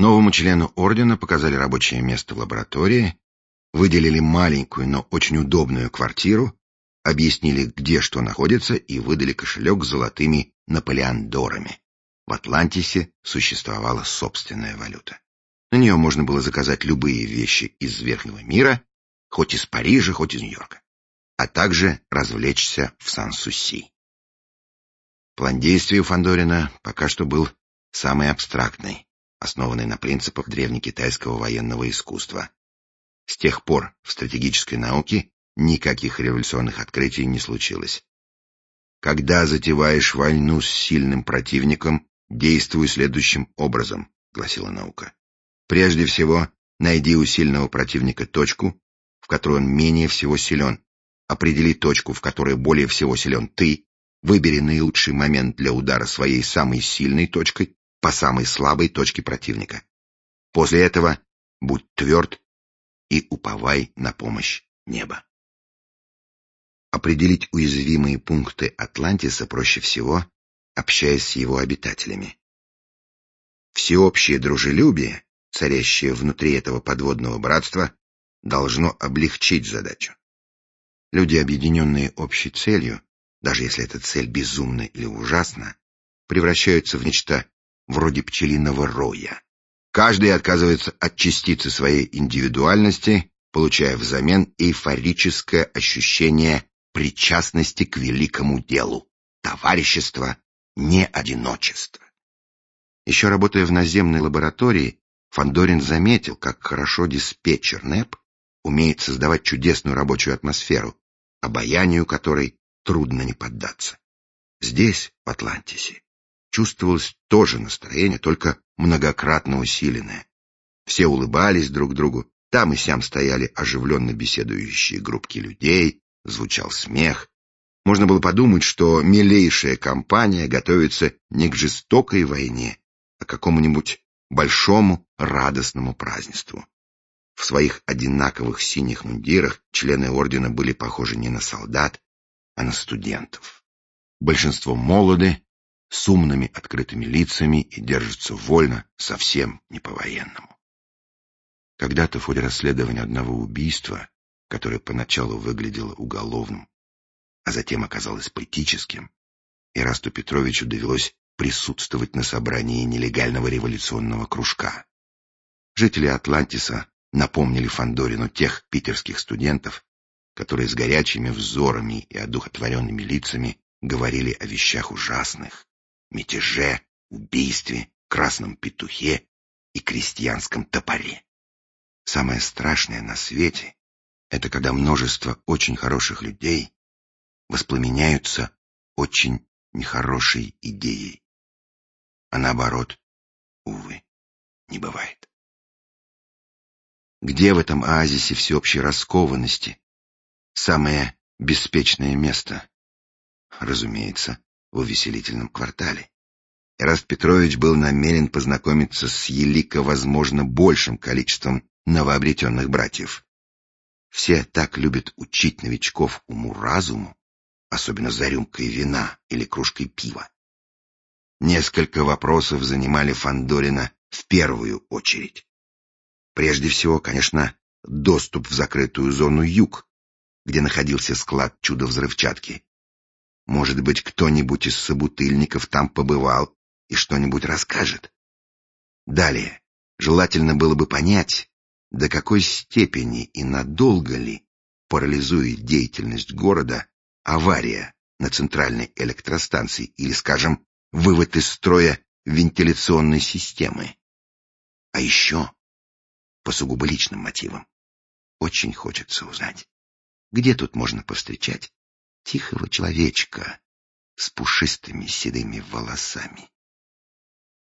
Новому члену ордена показали рабочее место в лаборатории, выделили маленькую, но очень удобную квартиру, объяснили, где что находится, и выдали кошелек с золотыми наполеондорами. В Атлантисе существовала собственная валюта. На нее можно было заказать любые вещи из верхнего мира, хоть из Парижа, хоть из Нью-Йорка, а также развлечься в Сан-Суси. План действий у Фандорина пока что был самый абстрактный, основанный на принципах древнекитайского военного искусства. С тех пор в стратегической науке никаких революционных открытий не случилось. Когда затеваешь войну с сильным противником, действуй следующим образом, гласила наука. Прежде всего, найди у сильного противника точку, в которой он менее всего силен. Определи точку, в которой более всего силен ты. Выбери наилучший момент для удара своей самой сильной точкой по самой слабой точке противника. После этого будь тверд и уповай на помощь неба. Определить уязвимые пункты Атлантиса проще всего, общаясь с его обитателями. Всеобщее дружелюбие, царящее внутри этого подводного братства, должно облегчить задачу. Люди, объединенные общей целью, даже если эта цель безумна или ужасна, превращаются в нечто вроде пчелиного роя. Каждый отказывается от частицы своей индивидуальности, получая взамен эйфорическое ощущение причастности к великому делу, товарищества, не одиночества. Еще работая в наземной лаборатории, Фандорин заметил, как хорошо диспетчер НЭП умеет создавать чудесную рабочую атмосферу, обаянию которой трудно не поддаться. Здесь, в Атлантисе, чувствовалось то же настроение, только многократно усиленное. Все улыбались друг другу, там и сям стояли оживленно беседующие группки людей, звучал смех. Можно было подумать, что милейшая компания готовится не к жестокой войне, а к какому-нибудь большому радостному празднеству. В своих одинаковых синих мундирах члены ордена были похожи не на солдат, а на студентов. Большинство молоды, с умными открытыми лицами и держатся вольно, совсем не по-военному. Когда-то в ходе расследования одного убийства, которое поначалу выглядело уголовным, а затем оказалось политическим, Ирасту Петровичу довелось присутствовать на собрании нелегального революционного кружка. Жители Атлантиса напомнили Фандорину тех питерских студентов, которые с горячими взорами и одухотворенными лицами говорили о вещах ужасных: мятеже, убийстве, красном петухе и крестьянском топоре. Самое страшное на свете — это когда множество очень хороших людей воспламеняются очень нехорошей идеей. А наоборот, увы, не бывает. Где в этом оазисе всеобщей раскованности самое беспечное место? Разумеется, в увеселительном квартале. Эраст Петрович был намерен познакомиться с елико возможно большим количеством новообретенных братьев. Все так любят учить новичков уму-разуму, особенно за рюмкой вина или кружкой пива. Несколько вопросов занимали Фандорина в первую очередь. Прежде всего, конечно, доступ в закрытую зону Юг, где находился склад чудо-взрывчатки. Может быть, кто-нибудь из собутыльников там побывал и что-нибудь расскажет. Далее, желательно было бы понять, до какой степени и надолго ли парализует деятельность города авария на центральной электростанции или, скажем, вывод из строя вентиляционной системы. А еще, по сугубо личным мотивам, очень хочется узнать, где тут можно повстречать тихого человечка с пушистыми седыми волосами.